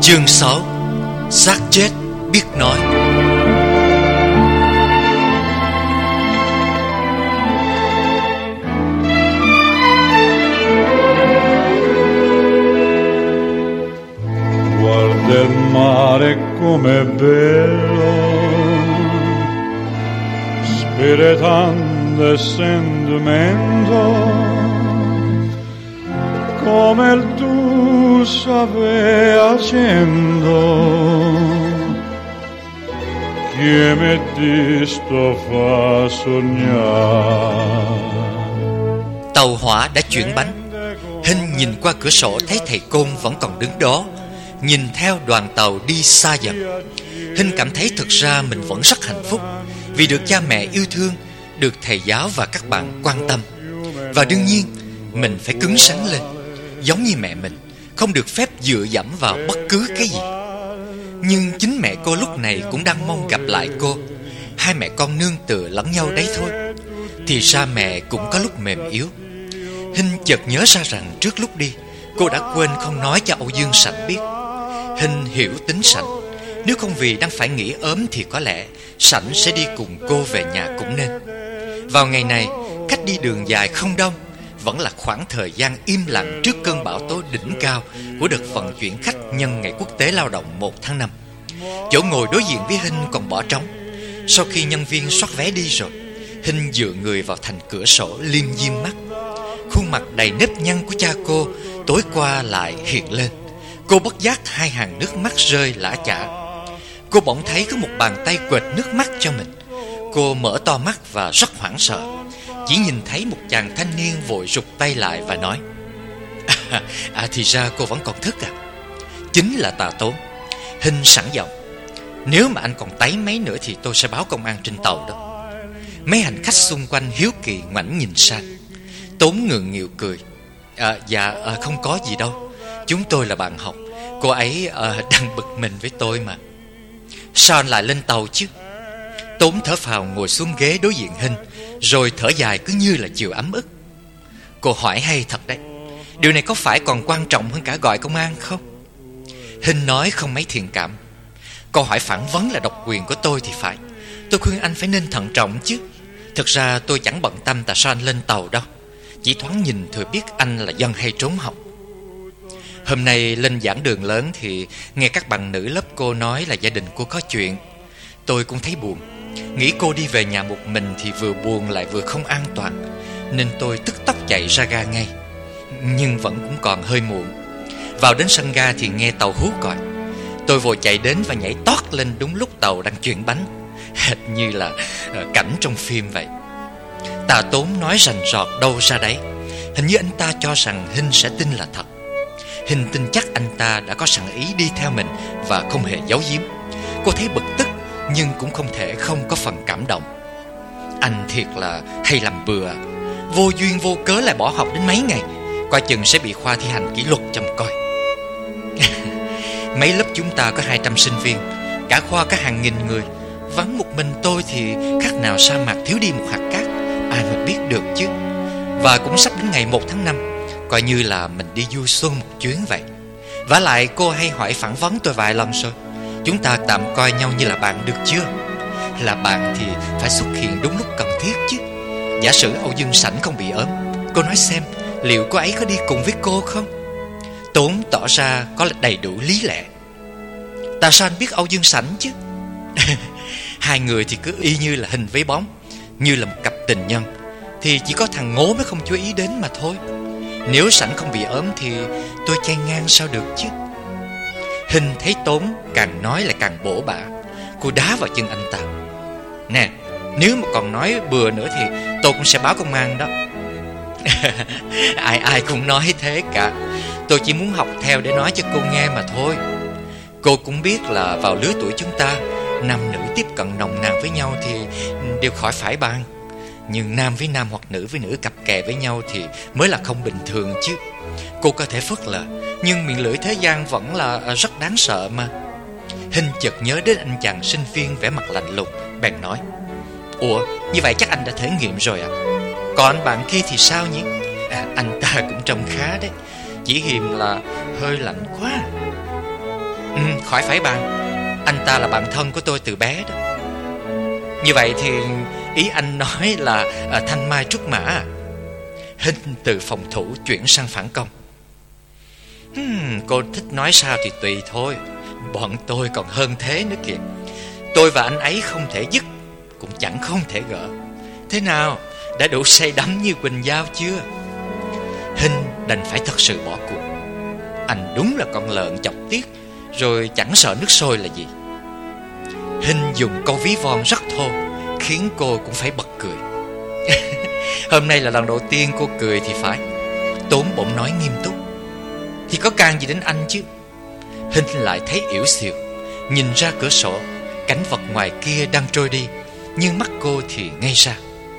Chương 6. Xác chết biết nói. Guarda il mare come bello, spiritando e sentimento, come il tuo save accendo, che mi disto fa sognare. Tàu hỏa đã chuyển bánh. Hinh nhìn qua cửa sổ thấy thầy Côn vẫn còn đứng đó, nhìn theo đoàn tàu đi xa dần. Hinh cảm thấy thực ra mình vẫn rất hạnh phúc vì được cha mẹ yêu thương, được thầy giáo và các bạn quan tâm. Và đương nhiên mình phải cứng rắn lên, giống như mẹ mình, không được phép dựa dẫm vào bất cứ cái gì. Nhưng chính mẹ cô lúc này cũng đang mong gặp lại cô. Hai mẹ con nương tựa lẫn nhau đấy thôi. Thì ra mẹ cũng có lúc mềm yếu. Hinh chợt nhớ ra rằng trước lúc đi, cô đã quên không nói cho Âu Dương Sảnh biết. Hinh hiểu tính Sảnh, nếu không vì đang phải nghỉ ốm thì có lẽ Sảnh sẽ đi cùng cô về nhà cũng nên. Vào ngày này, khách đi đường dài không đông, vẫn là khoảng thời gian im lặng trước cơn bão tố đỉnh cao của đợt vận chuyển khách nhân Ngày Quốc tế Lao động 1 tháng 5. Chỗ ngồi đối diện với Hinh còn bỏ trống. Sau khi nhân viên soát vé đi rồi, Hinh dựa người vào thành cửa sổ liêm diêm mắt. Khuôn mặt đầy nếp nhăn của cha cô tối qua lại hiện lên. Cô bất giác hai hàng nước mắt rơi lã chã. Cô bỗng thấy có một bàn tay quệt nước mắt cho mình. Cô mở to mắt và rất hoảng sợ. Chỉ nhìn thấy một chàng thanh niên vội rụt tay lại và nói: thì ra cô vẫn còn thức à? Chính là Tà Tốn. Hinh sẵn giọng: nếu mà anh còn táy mấy nữa thì tôi sẽ báo công an trên tàu đó. Mấy hành khách xung quanh hiếu kỳ ngoảnh nhìn sang. Tốn ngượng nghịu cười: không có gì đâu, chúng tôi là bạn học. Cô ấy đang bực mình với tôi mà. Sao anh lại lên tàu chứ? Tốn thở phào ngồi xuống ghế đối diện Hinh, rồi thở dài cứ như là chịu ấm ức. Cô hỏi hay thật đấy. Điều này có phải còn quan trọng hơn cả gọi công an không? Hinh nói không mấy thiện cảm: câu hỏi phản vấn là độc quyền của tôi thì phải. Tôi khuyên anh phải nên thận trọng chứ. Thực ra tôi chẳng bận tâm tại sao anh lên tàu đâu. Chỉ thoáng nhìn thôi biết anh là dân hay trốn học. Hôm nay lên giảng đường lớn thì nghe các bạn nữ lớp cô nói là gia đình cô có chuyện. Tôi cũng thấy buồn. Nghĩ cô đi về nhà một mình thì vừa buồn lại vừa không an toàn, nên tôi tức tốc chạy ra ga ngay. Nhưng vẫn cũng còn hơi muộn. Vào đến sân ga thì nghe tàu hú còi. Tôi vội chạy đến và nhảy tót lên đúng lúc tàu đang chuyển bánh, hệt như là cảnh trong phim vậy. Tà Tốn nói rành rọt đâu ra đấy. Hình như anh ta cho rằng Hinh sẽ tin là thật. Hinh tin chắc anh ta đã có sẵn ý đi theo mình và không hề giấu giếm. Cô thấy bực tức nhưng cũng không thể không có phần cảm động. Anh thiệt là hay làm bừa, vô duyên vô cớ lại bỏ học đến mấy ngày, coi chừng sẽ bị khoa thi hành kỷ luật trông coi. Mấy lớp chúng ta có 200 sinh viên, cả khoa có hàng nghìn người. Vắng một mình tôi thì khác nào sa mạc thiếu đi một hạt cát. Ai mà biết được chứ. Và cũng sắp đến ngày 1 tháng 5, coi như là mình đi du xuân một chuyến vậy. Vả lại cô hay hỏi phỏng vấn tôi vài lần rồi. Chúng ta tạm coi nhau như là bạn được chưa? Là bạn thì phải xuất hiện đúng lúc cần thiết chứ. Giả sử Âu Dương Sảnh không bị ốm, cô nói xem liệu cô ấy có đi cùng với cô không? Tốn tỏ ra có đầy đủ lý lẽ. Tại sao anh biết Âu Dương Sảnh chứ? Hai người thì cứ y như là hình với bóng, như là một cặp tình nhân. Thì chỉ có thằng Ngố mới không chú ý đến mà thôi. Nếu Sảnh không bị ốm thì tôi chen ngang sao được chứ. Hinh thấy Tốn càng nói lại càng bổ bả. Cô đá vào chân anh ta: nè, nếu mà còn nói bừa nữa thì tôi cũng sẽ báo công an đó. Ai cũng nói thế cả. Tôi chỉ muốn học theo để nói cho cô nghe mà thôi. Cô cũng biết là vào lứa tuổi chúng ta, nam nữ tiếp cận nồng nàn với nhau thì đều khỏi phải bàn. Nhưng nam với nam hoặc nữ với nữ cặp kè với nhau thì mới là không bình thường chứ. Cô có thể phớt lờ, nhưng miệng lưỡi thế gian vẫn là rất đáng sợ mà. Hinh chợt nhớ đến anh chàng sinh viên vẻ mặt lạnh lùng, bèn nói: ủa, như vậy chắc anh đã thể nghiệm rồi à? Còn bạn kia thì sao nhỉ? Anh ta cũng trông khá đấy, chỉ hiềm là hơi lạnh quá. Khỏi phải bạn, anh ta là bạn thân của tôi từ bé đó. Như vậy thì ý anh nói là thanh mai trúc mã à? Hinh từ phòng thủ chuyển sang phản công. Cô thích nói sao thì tùy thôi. Bọn tôi còn hơn thế nữa kìa. Tôi và anh ấy không thể dứt, cũng chẳng không thể gỡ. Thế nào, đã đủ say đắm như Quỳnh Giao chưa? Hinh đành phải thật sự bỏ cuộc. Anh đúng là con lợn chọc tiết, rồi chẳng sợ nước sôi là gì. Hinh dùng câu ví von rất thô, khiến cô cũng phải bật cười. Hôm nay là lần đầu tiên cô cười thì phải. Tốn bỗng nói nghiêm túc. Thì có can gì đến anh chứ? Hinh lại thấy yếu xìu, nhìn ra cửa sổ, cảnh vật ngoài kia đang trôi đi, nhưng mắt cô thì ngây ra.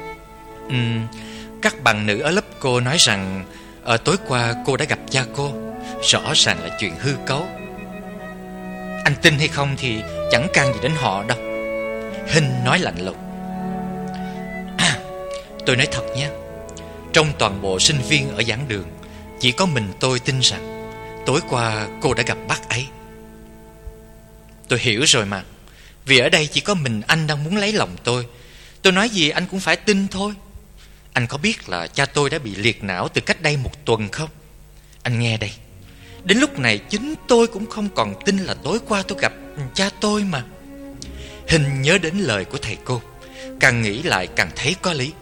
Các bạn nữ ở lớp cô nói rằng tối qua cô đã gặp cha cô. Rõ ràng là chuyện hư cấu. Anh tin hay không thì chẳng can gì đến họ đâu. Hinh nói lạnh lùng. Tôi nói thật nhé, trong toàn bộ sinh viên ở giảng đường, chỉ có mình tôi tin rằng tối qua cô đã gặp bác ấy. Tôi hiểu rồi mà. Vì ở đây chỉ có mình anh đang muốn lấy lòng tôi. Tôi nói gì anh cũng phải tin thôi. Anh có biết là cha tôi đã bị liệt não từ cách đây 1 tuần không? Anh nghe đây, đến lúc này chính tôi cũng không còn tin là tối qua tôi gặp cha tôi mà. Hinh nhớ đến lời của thầy cô, càng nghĩ lại càng thấy có lý.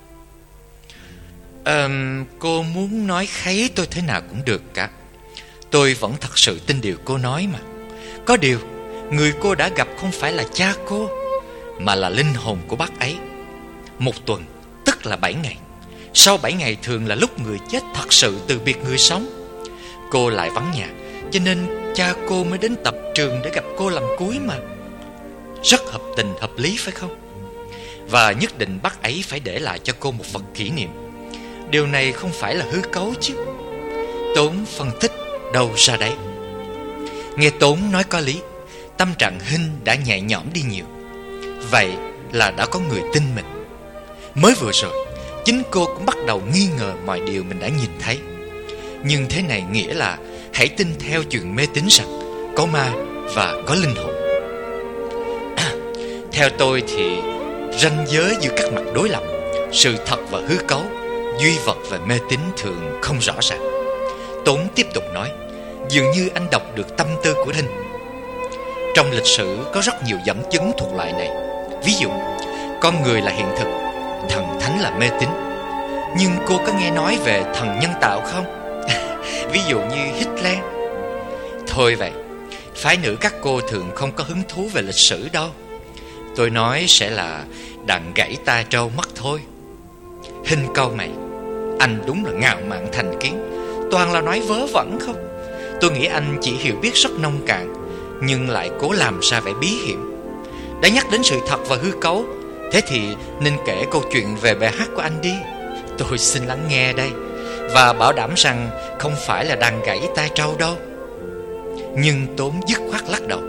Cô muốn nói kháy tôi thế nào cũng được cả. Tôi vẫn thật sự tin điều cô nói mà. Có điều, người cô đã gặp không phải là cha cô, mà là linh hồn của bác ấy. 1 tuần, tức là 7 ngày. Sau 7 ngày thường là lúc người chết thật sự từ biệt người sống. Cô lại vắng nhà, cho nên cha cô mới đến tập trường để gặp cô lần cuối mà. Rất hợp tình hợp lý phải không? Và nhất định bác ấy phải để lại cho cô một vật kỷ niệm. Điều này không phải là hư cấu chứ. Tốn phân tích đâu ra đấy. Nghe Tốn nói có lý, tâm trạng Hinh đã nhẹ nhõm đi nhiều. Vậy là đã có người tin mình. Mới vừa rồi, chính cô cũng bắt đầu nghi ngờ mọi điều mình đã nhìn thấy. Nhưng thế này nghĩa là hãy tin theo chuyện mê tín rằng có ma và có linh hồn. Theo tôi thì ranh giới giữa các mặt đối lập, sự thật và hư cấu, duy vật và mê tín thường không rõ ràng. Tốn tiếp tục nói, dường như anh đọc được tâm tư của Hinh. Trong lịch sử có rất nhiều dẫn chứng thuộc loại này. Ví dụ, con người là hiện thực, thần thánh là mê tín. Nhưng cô có nghe nói về thần nhân tạo không? Ví dụ như Hitler. Thôi vậy, phái nữ các cô thường không có hứng thú về lịch sử đâu. Tôi nói sẽ là đàn gãy tai trâu mất thôi. Hinh cau mày. Anh đúng là ngạo mạn thành kiến, toàn là nói vớ vẩn không. Tôi nghĩ anh chỉ hiểu biết rất nông cạn, nhưng lại cố làm ra vẻ bí hiểm. Đã nhắc đến sự thật và hư cấu, thế thì nên kể câu chuyện về bài hát của anh đi. Tôi xin lắng nghe đây, và bảo đảm rằng không phải là đàn gãy tai trâu đâu. Nhưng Tốn dứt khoát lắc đầu.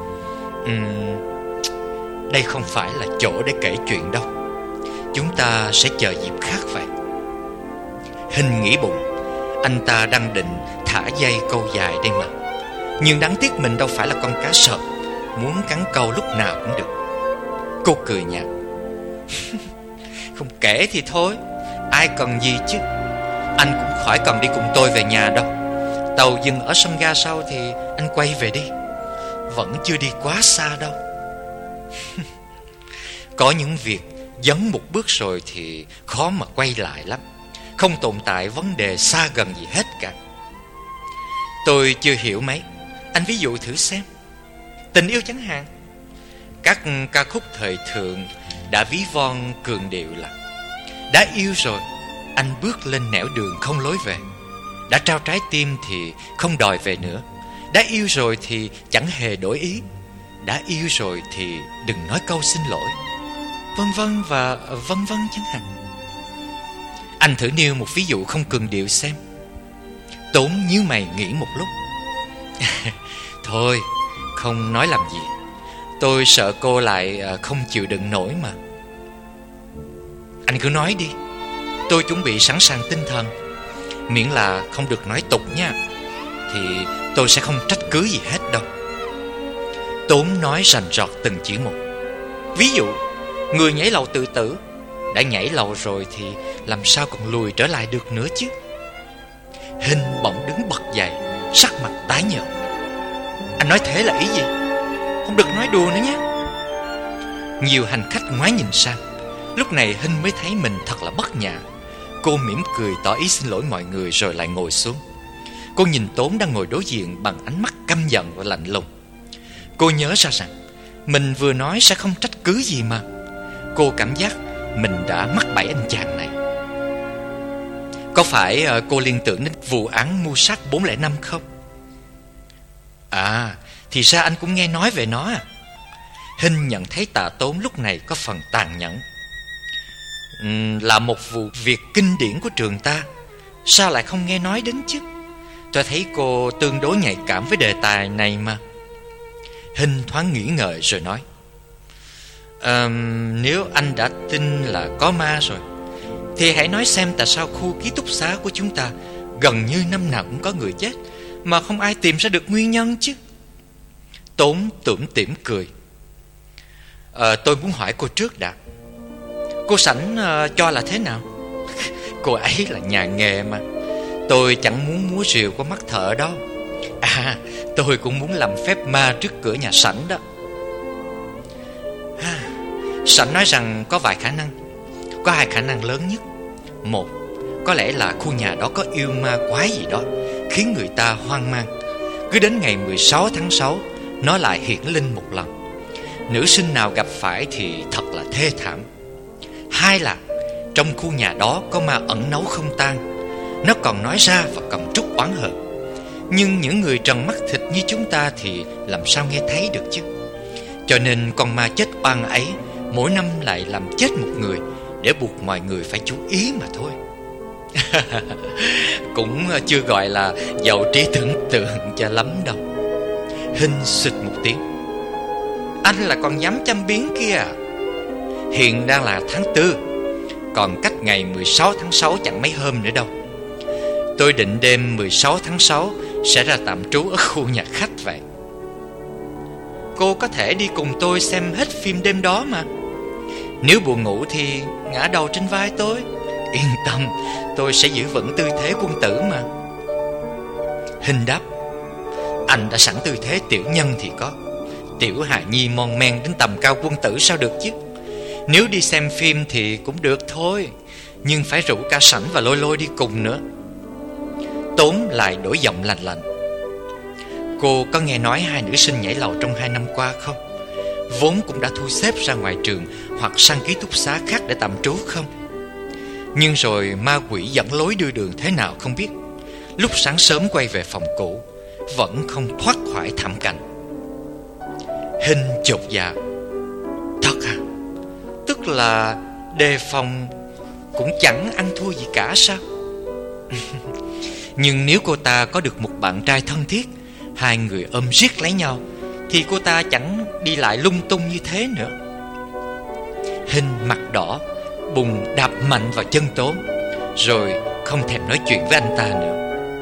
Đây không phải là chỗ để kể chuyện đâu. Chúng ta sẽ chờ dịp khác vậy. Hinh nghĩ bụng, anh ta đang định thả dây câu dài đây mà. Nhưng đáng tiếc mình đâu phải là con cá sợp, muốn cắn câu lúc nào cũng được. Cô cười nhạt. Không kể thì thôi, ai cần gì chứ. Anh cũng khỏi cần đi cùng tôi về nhà đâu. Tàu dừng ở sân ga sau thì anh quay về đi. Vẫn chưa đi quá xa đâu. Có những việc dấn một bước rồi thì khó mà quay lại lắm. Không tồn tại vấn đề xa gần gì hết cả. Tôi chưa hiểu mấy. Anh ví dụ thử xem. Tình yêu chẳng hạn. Các ca khúc thời thượng đã ví von cường điệu là đã yêu rồi, anh bước lên nẻo đường không lối về. Đã trao trái tim thì không đòi về nữa. Đã yêu rồi thì chẳng hề đổi ý. Đã yêu rồi thì đừng nói câu xin lỗi. Vân vân và vân vân chẳng hạn. Anh thử nêu một ví dụ không cường điệu xem. Tốn nhíu mày nghĩ một lúc. Thôi, không nói làm gì. Tôi sợ cô lại không chịu đựng nổi mà. Anh cứ nói đi. Tôi chuẩn bị sẵn sàng tinh thần. Miễn là không được nói tục nha, thì tôi sẽ không trách cứ gì hết đâu. Tốn nói rành rọt từng chữ một. Ví dụ, người nhảy lầu tự tử, đã nhảy lầu rồi thì làm sao còn lùi trở lại được nữa chứ? Hinh bỗng đứng bật dậy, sắc mặt tái nhợt. Anh nói thế là ý gì? Không được nói đùa nữa nhé. Nhiều hành khách ngoái nhìn sang. Lúc này Hinh mới thấy mình thật là bất nhã. Cô mỉm cười tỏ ý xin lỗi mọi người rồi lại ngồi xuống. Cô nhìn Tốn đang ngồi đối diện bằng ánh mắt căm giận và lạnh lùng. Cô nhớ ra rằng mình vừa nói sẽ không trách cứ gì mà. Cô cảm giác mình đã mắc bẫy anh chàng này. Có phải cô liên tưởng đến vụ án mưu sát 405 không? À, thì ra anh cũng nghe nói về nó à? Hinh nhận thấy Tạ Tốn lúc này có phần tàn nhẫn. Là một vụ việc kinh điển của trường ta, sao lại không nghe nói đến chứ? Tôi thấy cô tương đối nhạy cảm với đề tài này mà. Hinh thoáng nghĩ ngợi rồi nói, nếu anh đã tin là có ma rồi, thì hãy nói xem tại sao khu ký túc xá của chúng ta gần như năm nào cũng có người chết mà không ai tìm ra được nguyên nhân chứ? Tốn tủm tỉm cười. Tôi muốn hỏi cô trước đã. Cô Sảnh cho là thế nào? Cô ấy là nhà nghề mà. Tôi chẳng muốn múa rìu qua mắt thợ đâu. À, tôi cũng muốn làm phép ma trước cửa nhà Sảnh đó. Sảnh nói rằng có vài khả năng. Có hai khả năng lớn nhất. Một, có lẽ là khu nhà đó có yêu ma quái gì đó khiến người ta hoang mang. Cứ đến ngày 16 tháng 6 nó lại hiển linh một lần. Nữ sinh nào gặp phải thì thật là thê thảm. Hai là trong khu nhà đó có ma ẩn náu không tan. Nó còn nói ra và cầm trút oán hận. Nhưng những người trần mắt thịt như chúng ta thì làm sao nghe thấy được chứ? Cho nên con ma chết oan ấy mỗi năm lại làm chết một người để buộc mọi người phải chú ý mà thôi. Cũng chưa gọi là giàu trí tưởng tượng cho lắm đâu. Hinh xịt một tiếng. Anh là còn dám châm biếm kia à? Hiện đang là tháng 4, còn cách ngày 16 tháng 6 chẳng mấy hôm nữa đâu. Tôi định đêm 16 tháng 6 sẽ ra tạm trú ở khu nhà khách vậy. Cô có thể đi cùng tôi xem hết phim đêm đó mà. Nếu buồn ngủ thì ngã đầu trên vai tôi. Yên tâm, tôi sẽ giữ vững tư thế quân tử mà. Hinh đáp, anh đã sẵn tư thế tiểu nhân thì có. Tiểu hài nhi mon men đến tầm cao quân tử sao được chứ? Nếu đi xem phim thì cũng được thôi, nhưng phải rủ cả Sảnh và Lôi Lôi đi cùng nữa. Tốn lại đổi giọng lạnh lạnh. Cô có nghe nói hai nữ sinh nhảy lầu trong 2 năm qua không? Vốn cũng đã thu xếp ra ngoài trường hoặc sang ký túc xá khác để tạm trú không? Nhưng rồi ma quỷ dẫn lối đưa đường thế nào không biết. Lúc sáng sớm quay về phòng cũ vẫn không thoát khỏi thảm cảnh. Hinh chột dạ. Thật à? Tức là đề phòng cũng chẳng ăn thua gì cả sao? Nhưng nếu cô ta có được một bạn trai thân thiết, hai người ôm riết lấy nhau, thì cô ta chẳng đi lại lung tung như thế nữa. Hinh mặt đỏ, bùng đạp mạnh vào chân Tốn, rồi không thèm nói chuyện với anh ta nữa.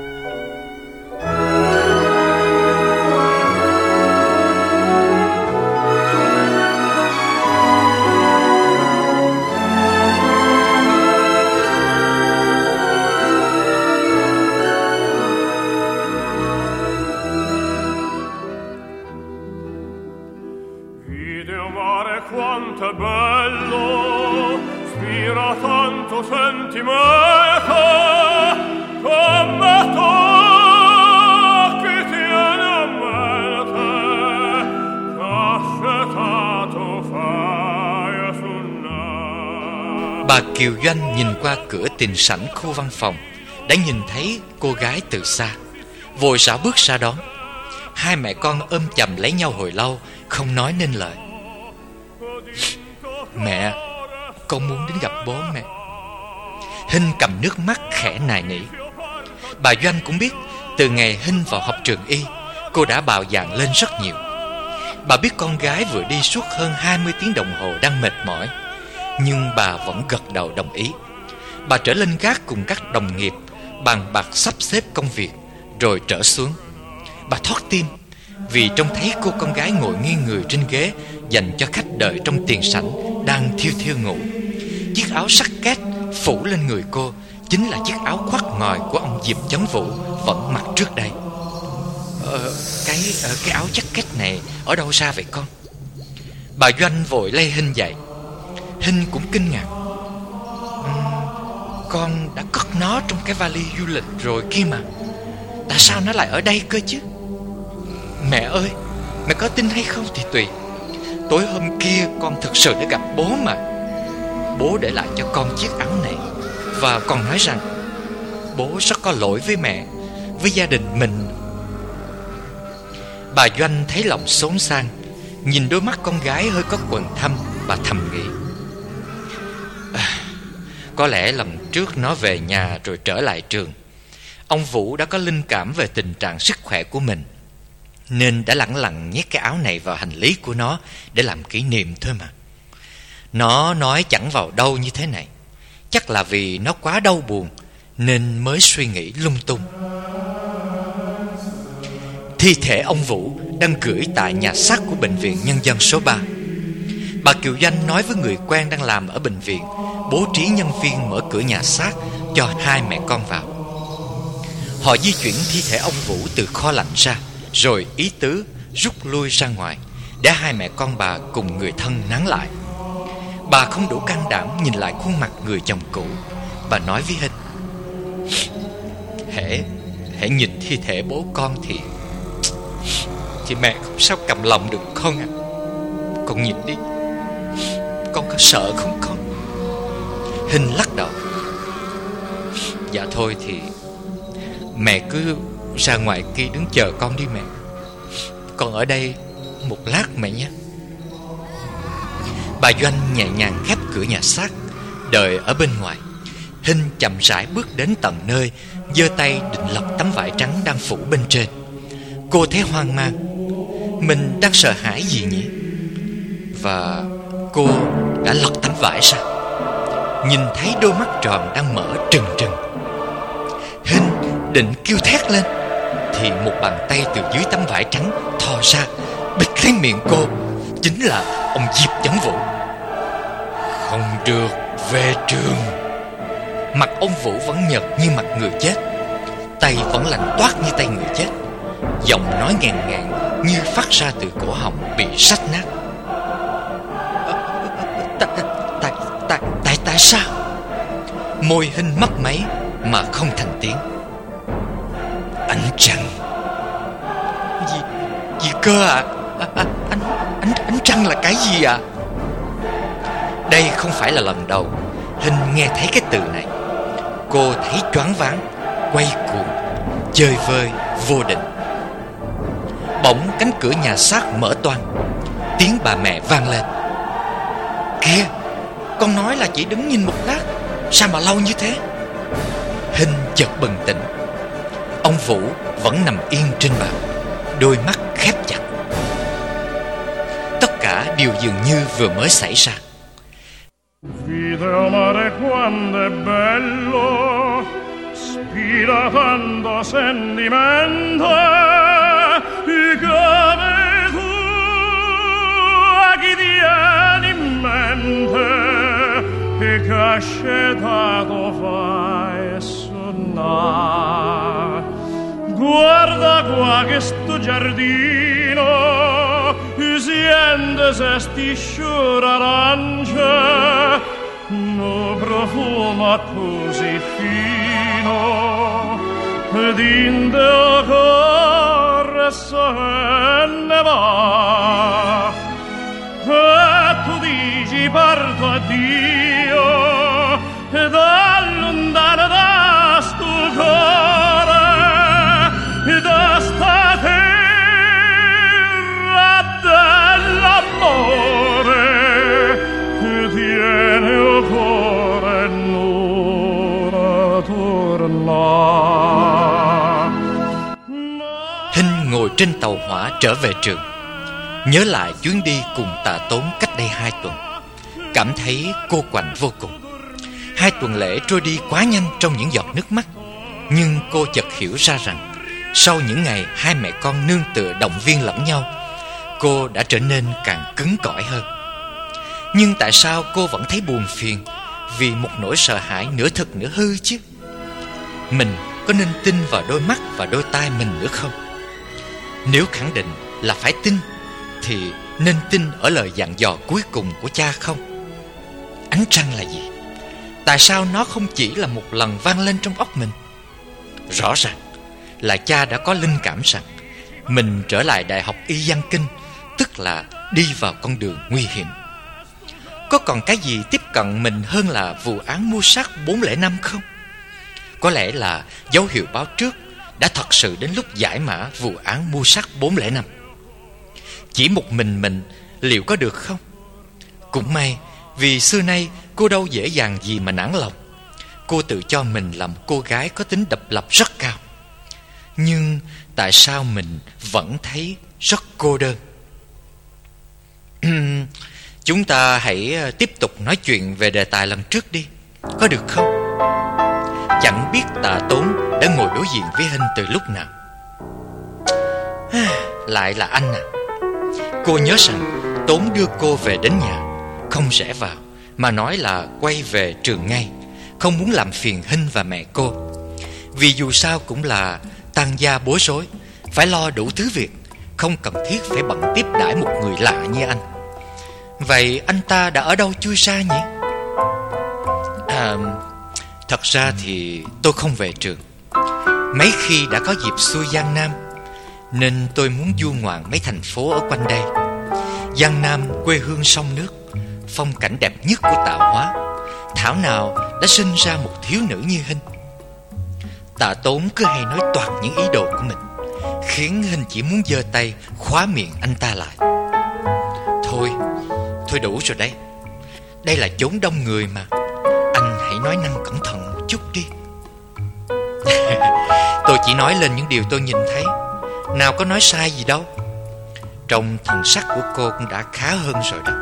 Quanto bello, spira tanto sentimento, come tocchi tiene a mente, cascetato fai suonare. Bà Kiều Doanh nhìn qua cửa tiền sảnh khu văn phòng, đã nhìn thấy cô gái từ xa, vội rảo bước ra đón. Hai mẹ con ôm chầm lấy nhau hồi lâu, không nói nên lời. Mẹ, con muốn đến gặp bố mẹ. Hinh cầm nước mắt khẽ nài nỉ. Bà Doanh cũng biết từ ngày Hinh vào học trường y, cô đã bạo dạn lên rất nhiều. Bà biết con gái vừa đi suốt hơn 20 tiếng đồng hồ đang mệt mỏi, nhưng bà vẫn gật đầu đồng ý. Bà trở lên gác cùng các đồng nghiệp, bàn bạc sắp xếp công việc, rồi trở xuống. Bà thót tim vì trông thấy cô con gái ngồi nghiêng người trên ghế dành cho khách đợi trong tiền sảnh đang thiêu thiêu ngủ. Chiếc áo sắt két phủ lên người cô chính là chiếc áo khoác ngòi của ông Diệp Chấn Vũ vẫn mặc trước đây. Cái áo jacket này ở đâu ra vậy con? Bà Doanh vội lay Hinh dậy. Hinh cũng kinh ngạc. Con đã cất nó trong cái vali du lịch rồi kia mà. Tại sao nó lại ở đây cơ chứ? Mẹ ơi, mẹ có tin hay không thì tùy. Tối hôm kia con thực sự đã gặp bố mà. Bố để lại cho con chiếc áo này và còn nói rằng bố rất có lỗi với mẹ, với gia đình mình. Bà Doanh thấy lòng xốn sang, nhìn đôi mắt con gái hơi có quầng thâm, bà thầm nghĩ: có lẽ lần trước nó về nhà rồi trở lại trường, ông Vũ đã có linh cảm về tình trạng sức khỏe của mình, nên đã lẳng lặng nhét cái áo này vào hành lý của nó để làm kỷ niệm thôi mà. Nó nói chẳng vào đâu như thế này. Chắc là vì nó quá đau buồn nên mới suy nghĩ lung tung. Thi thể ông Vũ đang gửi tại nhà xác của bệnh viện Nhân dân số 3. Bà Kiều Doanh nói với người quen đang làm ở bệnh viện bố trí nhân viên mở cửa nhà xác cho hai mẹ con vào. Họ di chuyển thi thể ông Vũ từ kho lạnh ra, rồi ý tứ rút lui ra ngoài để hai mẹ con bà cùng người thân nán lại. Bà không đủ can đảm nhìn lại khuôn mặt người chồng cũ. Bà nói với Hinh: Hễ nhìn thi thể bố con thì mẹ không sao cầm lòng được con ạ. Con nhìn đi, con có sợ không con? Hinh lắc đầu: Dạ thôi thì mẹ cứ ra ngoài kia đứng chờ con đi mẹ. Con ở đây một lát mẹ nhé. Bà Doanh nhẹ nhàng khép cửa nhà xác, đợi ở bên ngoài. Hinh chậm rãi bước đến tận nơi, giơ tay định lật tấm vải trắng đang phủ bên trên. Cô thấy hoang mang. Mình đang sợ hãi gì nhỉ? Và cô đã lật tấm vải ra, nhìn thấy đôi mắt tròn đang mở trừng trừng. Hinh định kêu thét lên thì một bàn tay từ dưới tấm vải trắng thò ra bịt lấy miệng cô. Chính là ông Diệp Chấn Vũ. Không được về trường. Mặt ông Vũ vẫn nhợt như mặt người chết, tay vẫn lạnh toát như tay người chết. Giọng nói ngàn ngàn như phát ra từ cổ họng bị rách nát. Tại sao? Môi Hinh mấp máy mà không thành tiếng. Ánh trăng. Gì cơ ạ? Ánh trăng là cái gì ạ? Đây không phải là lần đầu Hinh nghe thấy cái từ này. Cô thấy choáng váng, quay cuồng, chơi vơi, vô định. Bỗng cánh cửa nhà xác mở toang, tiếng bà mẹ vang lên: Kìa, con nói là chỉ đứng nhìn một lát, sao mà lâu như thế? Hinh chợt bừng tỉnh. Ông Vũ vẫn nằm yên trên bàn, đôi mắt khép chặt. Tất cả đều dường như vừa mới xảy ra. Video mare quando è bello, spira tanto sentimento, come tu a chi tieni in mente, che cascetato fai suonare. Guarda qua che sto giardino, siente se stisciura arancia, no profuma così fino, dinte corre se ne va. E tu dici parto addio, da lontano da sto cuore, da sta terra dell'amore, tiene il cuore non torna. Hinh ngồi trên tàu hỏa trở về trường, nhớ lại chuyến đi cùng Tạ Tốn cách đây 2 tuần, cảm thấy cô quạnh vô cùng. 2 tuần lễ trôi đi quá nhanh trong những giọt nước mắt. Nhưng cô chợt hiểu ra rằng Sau những ngày hai mẹ con nương tựa động viên lẫn nhau, cô đã trở nên càng cứng cỏi hơn. Nhưng tại sao cô vẫn thấy buồn phiền vì một nỗi sợ hãi nửa thực nửa hư chứ? Mình có nên tin vào đôi mắt và đôi tai mình nữa không? Nếu khẳng định là phải tin thì nên tin ở lời dặn dò cuối cùng của cha không? Ánh trăng là gì? Tại sao nó không chỉ là một lần vang lên trong óc mình? Rõ ràng là cha đã có linh cảm rằng mình trở lại Đại học Y Văn Kinh, tức là đi vào con đường nguy hiểm. Có còn cái gì tiếp cận mình hơn là vụ án mưu sát 405 không? Có lẽ là dấu hiệu báo trước đã thật sự đến lúc giải mã vụ án mưu sát 405. Chỉ một mình liệu có được không? Cũng may vì xưa nay cô đâu dễ dàng gì mà nản lòng. Cô tự cho mình là một cô gái có tính độc lập rất cao. Nhưng tại sao mình vẫn thấy rất cô đơn? Chúng ta hãy tiếp tục nói chuyện về đề tài lần trước đi, có được không? Chẳng biết Tạ Tốn đã ngồi đối diện với Hinh từ lúc nào. Lại là anh à? Cô nhớ rằng Tốn đưa cô về đến nhà, không rẽ vào, mà nói là quay về trường ngay, không muốn làm phiền Hinh và mẹ cô. Vì dù sao cũng là tang gia bối rối, phải lo đủ thứ việc, không cần thiết phải bận tiếp đãi một người lạ như anh. Vậy anh ta đã ở đâu chui ra nhỉ? Thật ra thì tôi không về trường. Mấy khi đã có dịp xuôi Giang Nam, nên tôi muốn du ngoạn mấy thành phố ở quanh đây. Giang Nam quê hương sông nước, phong cảnh đẹp nhất của tạo hóa, thảo nào đã sinh ra một thiếu nữ như Hinh. Tạ Tốn cứ hay nói toạc những ý đồ của mình, khiến Hinh chỉ muốn giơ tay khóa miệng anh ta lại. Thôi đủ rồi đấy. Đây là chốn đông người mà. Anh hãy nói năng cẩn thận một chút đi. Tôi chỉ nói lên những điều tôi nhìn thấy, nào có nói sai gì đâu. Trong thần sắc của cô cũng đã khá hơn rồi đó.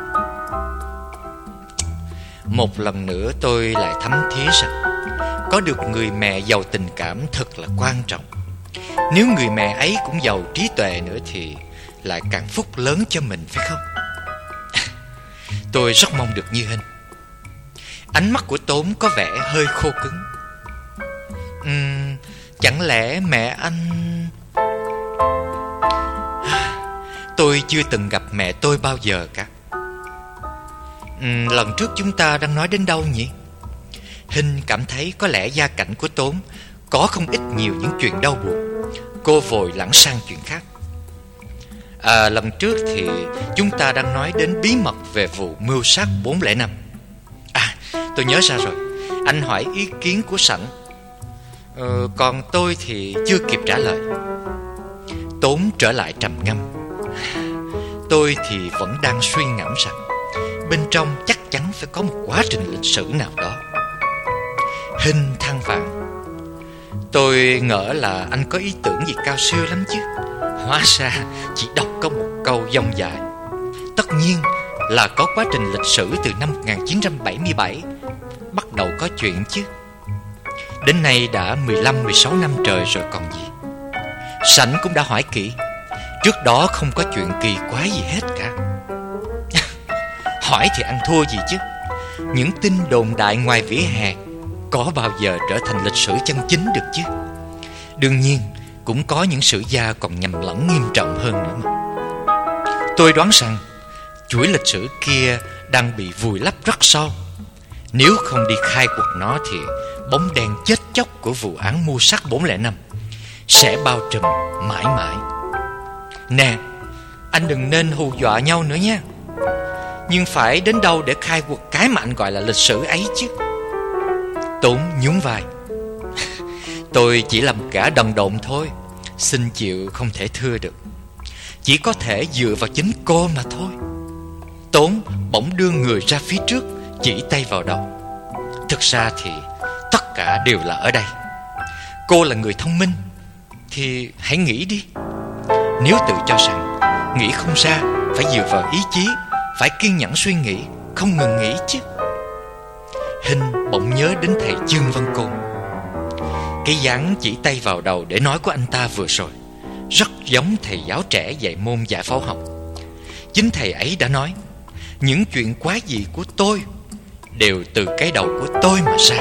Một lần nữa tôi lại thấm thía rằng có được người mẹ giàu tình cảm thật là quan trọng. Nếu người mẹ ấy cũng giàu trí tuệ nữa thì lại càng phúc lớn cho mình, phải không? Tôi rất mong được như Hinh. Ánh mắt của Tốn có vẻ hơi khô cứng. Chẳng lẽ mẹ anh... Tôi chưa từng gặp mẹ tôi bao giờ cả. Lần trước chúng ta đang nói đến đâu nhỉ? Hinh cảm thấy có lẽ gia cảnh của Tốn có không ít nhiều những chuyện đau buồn. Cô vội lảng sang chuyện khác. Lần trước thì chúng ta đang nói đến bí mật về vụ mưu sát 405. Tôi nhớ ra rồi. Anh hỏi ý kiến của Sảnh. Còn tôi thì chưa kịp trả lời. Tốn trở lại trầm ngâm. Tôi thì vẫn đang suy ngẫm rằng bên trong chắc chắn phải có một quá trình lịch sử nào đó. Hinh than vãn. Tôi ngỡ là anh có ý tưởng gì cao siêu lắm chứ. Hóa ra chỉ đọc có một câu dông dài. Tất nhiên là có quá trình lịch sử từ năm 1977 bắt đầu có chuyện chứ. Đến nay đã 15-16 năm trời rồi còn gì. Sảnh cũng đã hỏi kỹ. Trước đó không có chuyện kỳ quái gì hết cả. Hỏi thì ăn thua gì chứ. Những tin đồn đại ngoài vỉa hè có bao giờ trở thành lịch sử chân chính được chứ. Đương nhiên cũng có những sử gia còn nhầm lẫn nghiêm trọng hơn nữa mà. Tôi đoán rằng chuỗi lịch sử kia đang bị vùi lấp rất sâu. Nếu không đi khai quật nó thì bóng đen chết chóc của vụ án mưu sát 405 sẽ bao trùm mãi mãi. Nè, anh đừng nên hù dọa nhau nữa nha. Nhưng phải đến đâu để khai quật cái mà anh gọi là lịch sử ấy chứ? Tốn nhún vai. Tôi chỉ là một gã đần độn thôi, xin chịu không thể thưa được. Chỉ có thể dựa vào chính cô mà thôi. Tốn bỗng đưa người ra phía trước, chỉ tay vào đầu. Thực ra thì tất cả đều là ở đây. Cô là người thông minh thì hãy nghĩ đi. Nếu tự cho rằng nghĩ không ra, phải dựa vào ý chí, phải kiên nhẫn suy nghĩ, không ngừng nghỉ chứ. Hinh bỗng nhớ đến thầy Trương Văn Côn. Cái dáng chỉ tay vào đầu để nói của anh ta vừa rồi rất giống thầy giáo trẻ dạy môn giải phẫu học. Chính thầy ấy đã nói, những chuyện quái dị của tôi đều từ cái đầu của tôi mà ra.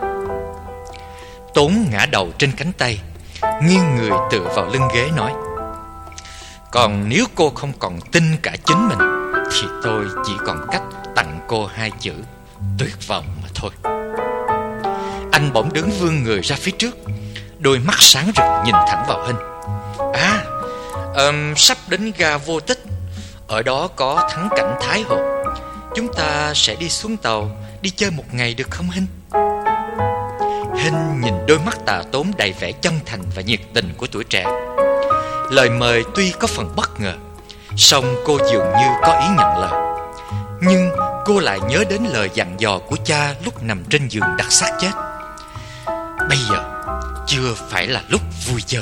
Tốn ngã đầu trên cánh tay, nghiêng người tựa vào lưng ghế nói, còn nếu cô không còn tin cả chính mình thì tôi chỉ còn cách tặng cô 2 chữ tuyệt vọng mà thôi. Anh bỗng đứng vươn người ra phía trước, đôi mắt sáng rực nhìn thẳng vào Hinh. Sắp đến ga Vô Tích, ở đó có thắng cảnh Thái Hồ. Chúng ta sẽ đi xuống tàu, đi chơi một ngày được không Hinh? Hinh nhìn đôi mắt Tạ Tốn đầy vẻ chân thành và nhiệt tình của tuổi trẻ. Lời mời tuy có phần bất ngờ, song cô dường như có ý nhận lời. Nhưng cô lại nhớ đến lời dặn dò của cha lúc nằm trên giường đặt xác chết. Bây giờ chưa phải là lúc vui chơi.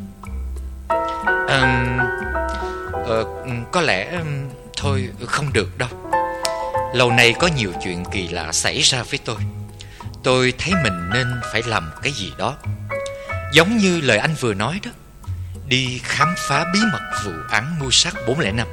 Có lẽ thôi không được đâu. Lâu nay có nhiều chuyện kỳ lạ xảy ra với tôi. Tôi thấy mình nên phải làm cái gì đó, giống như lời anh vừa nói đó, đi khám phá bí mật vụ án mưu sát 405.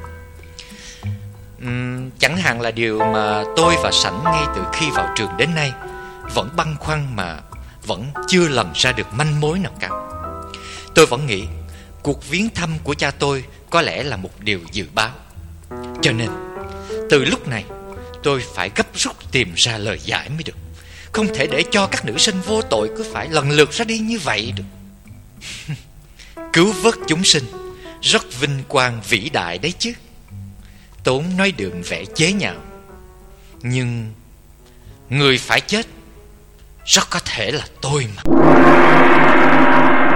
Chẳng hạn là điều mà tôi và Sảnh ngay từ khi vào trường đến nay vẫn băn khoăn mà vẫn chưa lần ra được manh mối nào cả. Tôi vẫn nghĩ cuộc viếng thăm của cha tôi có lẽ là một điều dự báo. Cho nên từ lúc này tôi phải gấp rút tìm ra lời giải mới được. Không thể để cho các nữ sinh vô tội cứ phải lần lượt ra đi như vậy được. Cứu vớt chúng sinh rất vinh quang vĩ đại đấy chứ. Tốn nói đượm vẻ chế nhạo. Nhưng người phải chết rất có thể là tôi mà.